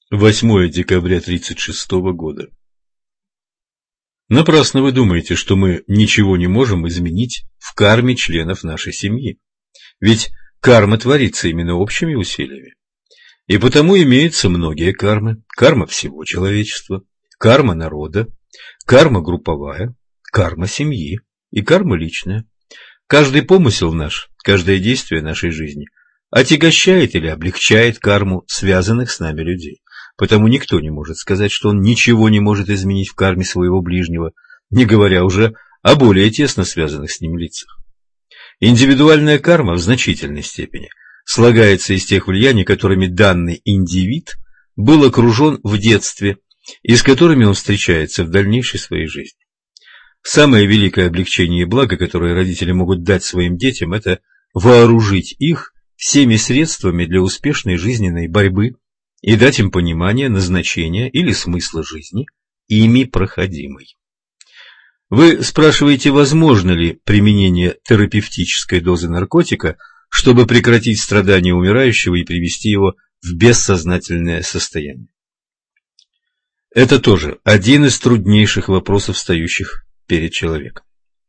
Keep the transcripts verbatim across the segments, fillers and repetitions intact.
восьмое декабря тридцать шестого года. Напрасно вы думаете, что мы ничего не можем изменить в карме членов нашей семьи. Ведь карма творится именно общими усилиями. И потому имеются многие кармы. Карма всего человечества, карма народа, карма групповая, карма семьи и карма личная. Каждый помысел наш, каждое действие нашей жизни отягощает или облегчает карму связанных с нами людей. Потому никто не может сказать, что он ничего не может изменить в карме своего ближнего, не говоря уже о более тесно связанных с ним лицах. Индивидуальная карма в значительной степени слагается из тех влияний, которыми данный индивид был окружен в детстве и с которыми он встречается в дальнейшей своей жизни. Самое великое облегчение и благо, которое родители могут дать своим детям, это вооружить их всеми средствами для успешной жизненной борьбы и дать им понимание назначения или смысла жизни, ими проходимой. Вы спрашиваете, возможно ли применение терапевтической дозы наркотика, чтобы прекратить страдания умирающего и привести его в бессознательное состояние. Это тоже один из труднейших вопросов, встающих перед человеком.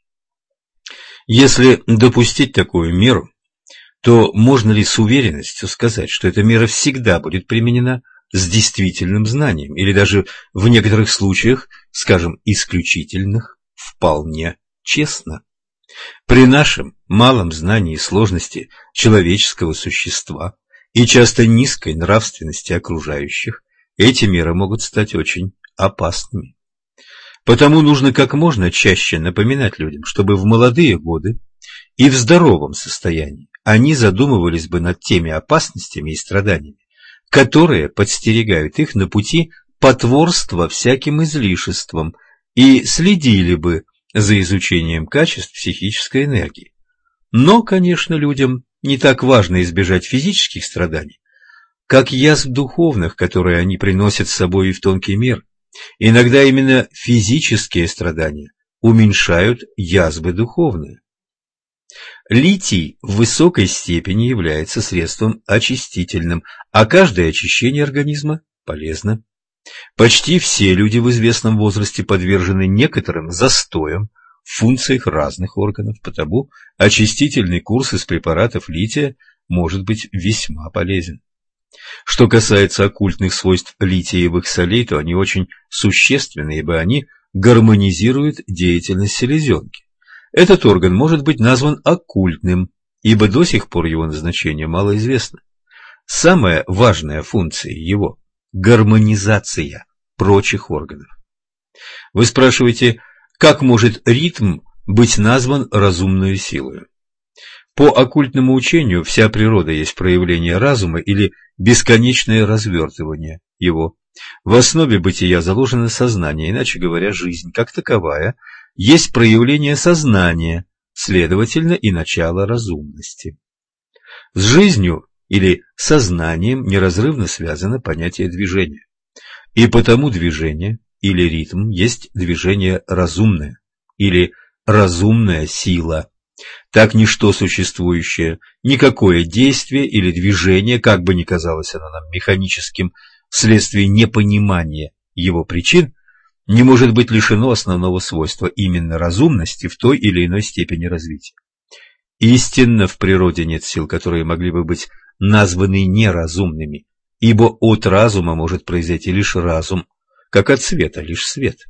Если допустить такую меру, то можно ли с уверенностью сказать, что эта мера всегда будет применена с действительным знанием, или даже в некоторых случаях, скажем, исключительных, вполне честно? При нашем малом знании сложности человеческого существа и часто низкой нравственности окружающих, эти меры могут стать очень опасными. Потому нужно как можно чаще напоминать людям, чтобы в молодые годы и в здоровом состоянии они задумывались бы над теми опасностями и страданиями, которые подстерегают их на пути потворства всяким излишествам, и следили бы за изучением качеств психической энергии. Но, конечно, людям не так важно избежать физических страданий, как язв духовных, которые они приносят с собой и в тонкий мир. Иногда именно физические страдания уменьшают язвы духовные. Литий в высокой степени является средством очистительным, а каждое очищение организма полезно. Почти все люди в известном возрасте подвержены некоторым застоям в функциях разных органов, потому очистительный курс из препаратов лития может быть весьма полезен. Что касается оккультных свойств литиевых солей, то они очень существенны, ибо они гармонизируют деятельность селезенки. Этот орган может быть назван оккультным, ибо до сих пор его назначение мало известно. Самая важная функция его – гармонизация прочих органов. Вы спрашиваете, как может ритм быть назван разумной силой? По оккультному учению вся природа есть проявление разума или бесконечное развертывание его. В основе бытия заложено сознание, иначе говоря, жизнь как таковая есть проявление сознания, следовательно, и начало разумности. С жизнью или сознанием неразрывно связано понятие движения, и потому движение или ритм есть движение разумное или разумная сила. Так ничто существующее, никакое действие или движение, как бы ни казалось оно нам механическим, вследствие непонимания его причин, не может быть лишено основного свойства именно разумности в той или иной степени развития. Истинно в природе нет сил, которые могли бы быть названы неразумными, ибо от разума может произойти лишь разум, как от света лишь свет.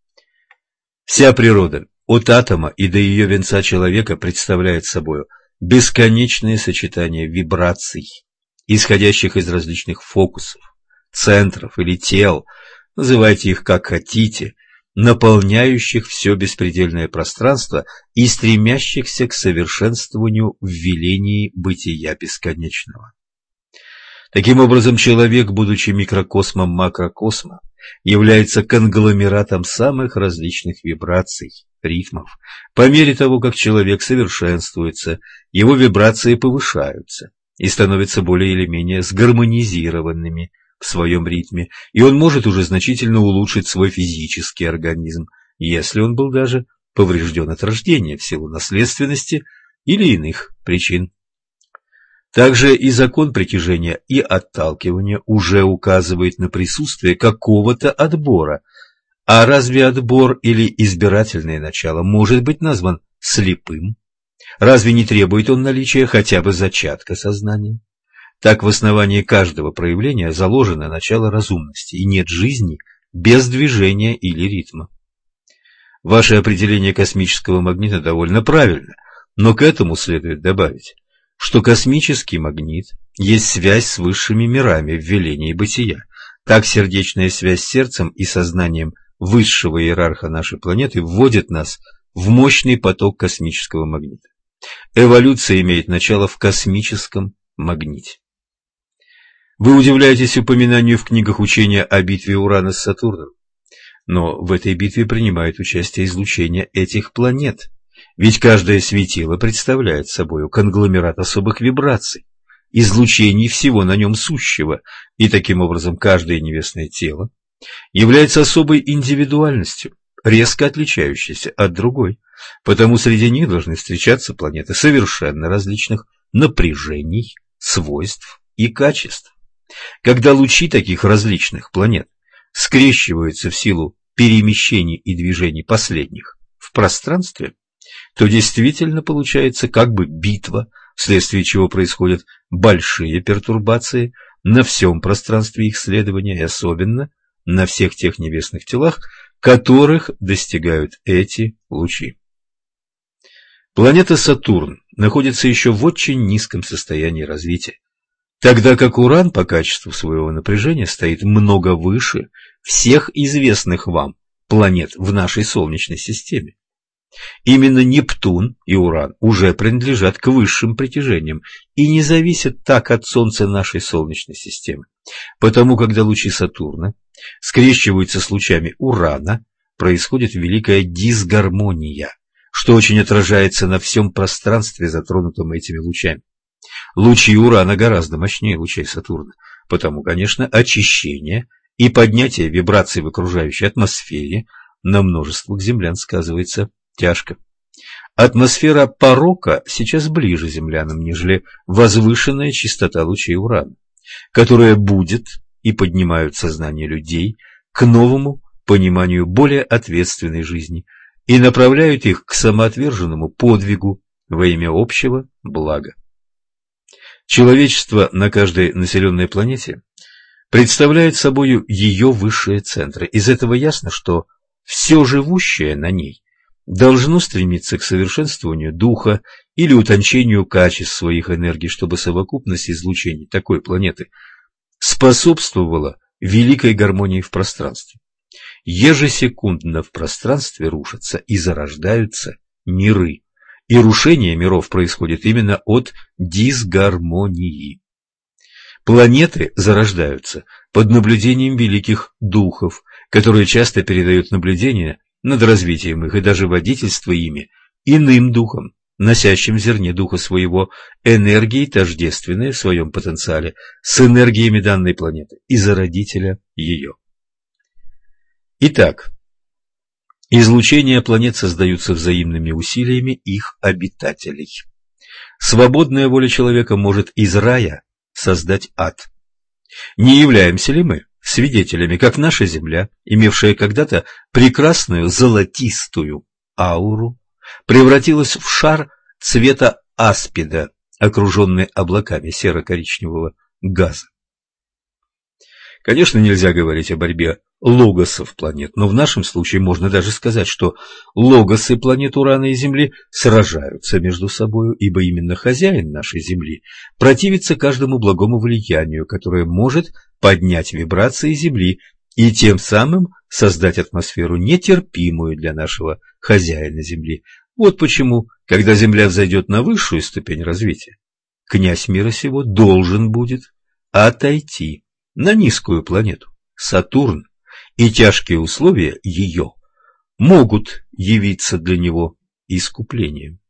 Вся природа, от атома и до ее венца человека, представляет собой бесконечное сочетание вибраций, исходящих из различных фокусов, центров или тел, называйте их как хотите, наполняющих все беспредельное пространство и стремящихся к совершенствованию в велении бытия бесконечного. Таким образом, человек, будучи микрокосмом макрокосма, является конгломератом самых различных вибраций, ритмов. По мере того, как человек совершенствуется, его вибрации повышаются и становятся более или менее сгармонизированными в своем ритме, и он может уже значительно улучшить свой физический организм, если он был даже поврежден от рождения в силу наследственности или иных причин. Также и закон притяжения и отталкивания уже указывает на присутствие какого-то отбора. А разве отбор или избирательное начало может быть назван слепым? Разве не требует он наличия хотя бы зачатка сознания? Так в основании каждого проявления заложено начало разумности, и нет жизни без движения или ритма. Ваше определение космического магнита довольно правильно, но к этому следует добавить, что космический магнит есть связь с высшими мирами в велении бытия. Так сердечная связь с сердцем и сознанием высшего иерарха нашей планеты вводит нас в мощный поток космического магнита. Эволюция имеет начало в космическом магните. Вы удивляетесь упоминанию в книгах учения о битве Урана с Сатурном, но в этой битве принимает участие излучение этих планет, ведь каждое светило представляет собой конгломерат особых вибраций, излучений всего на нем сущего, и таким образом каждое небесное тело является особой индивидуальностью, резко отличающейся от другой, потому среди них должны встречаться планеты совершенно различных напряжений, свойств и качеств. Когда лучи таких различных планет скрещиваются в силу перемещений и движений последних в пространстве, то действительно получается как бы битва, вследствие чего происходят большие пертурбации на всем пространстве их следования и особенно на всех тех небесных телах, которых достигают эти лучи. Планета Сатурн находится еще в очень низком состоянии развития, тогда как Уран по качеству своего напряжения стоит много выше всех известных вам планет в нашей Солнечной системе. Именно Нептун и Уран уже принадлежат к высшим притяжениям и не зависят так от Солнца нашей Солнечной системы. Потому, когда лучи Сатурна скрещиваются с лучами Урана, происходит великая дисгармония, что очень отражается на всем пространстве, затронутом этими лучами. Лучи Урана гораздо мощнее лучей Сатурна, потому, конечно, очищение и поднятие вибраций в окружающей атмосфере на множествах землян сказывается тяжко. Атмосфера порока сейчас ближе землянам, нежели возвышенная чистота лучей Урана, которая будет и поднимают сознание людей к новому пониманию более ответственной жизни и направляют их к самоотверженному подвигу во имя общего блага. Человечество на каждой населенной планете представляет собою ее высшие центры. Из этого ясно, что все живущее на ней должно стремиться к совершенствованию духа или утончению качеств своих энергий, чтобы совокупность излучений такой планеты способствовала великой гармонии в пространстве. Ежесекундно в пространстве рушатся и зарождаются миры, и рушение миров происходит именно от дисгармонии. Планеты зарождаются под наблюдением великих духов, которые часто передают наблюдения над развитием их и даже водительство ими иным духом, носящим в зерне духа своего энергии, тождественные в своем потенциале с энергиями данной планеты и зародителя ее. Итак, излучения планет создаются взаимными усилиями их обитателей. Свободная воля человека может из рая создать ад. Не являемся ли мы свидетелями, как наша Земля, имевшая когда-то прекрасную золотистую ауру, превратилась в шар цвета аспида, окруженный облаками серо-коричневого газа? Конечно, нельзя говорить о борьбе логосов планет, но в нашем случае можно даже сказать, что логосы планет Урана и Земли сражаются между собою, ибо именно хозяин нашей Земли противится каждому благому влиянию, которое может поднять вибрации Земли и тем самым создать атмосферу, нетерпимую для нашего хозяина Земли. Вот почему, когда Земля взойдет на высшую ступень развития, князь мира сего должен будет отойти на низкую планету Сатурн, и тяжкие условия ее могут явиться для него искуплением.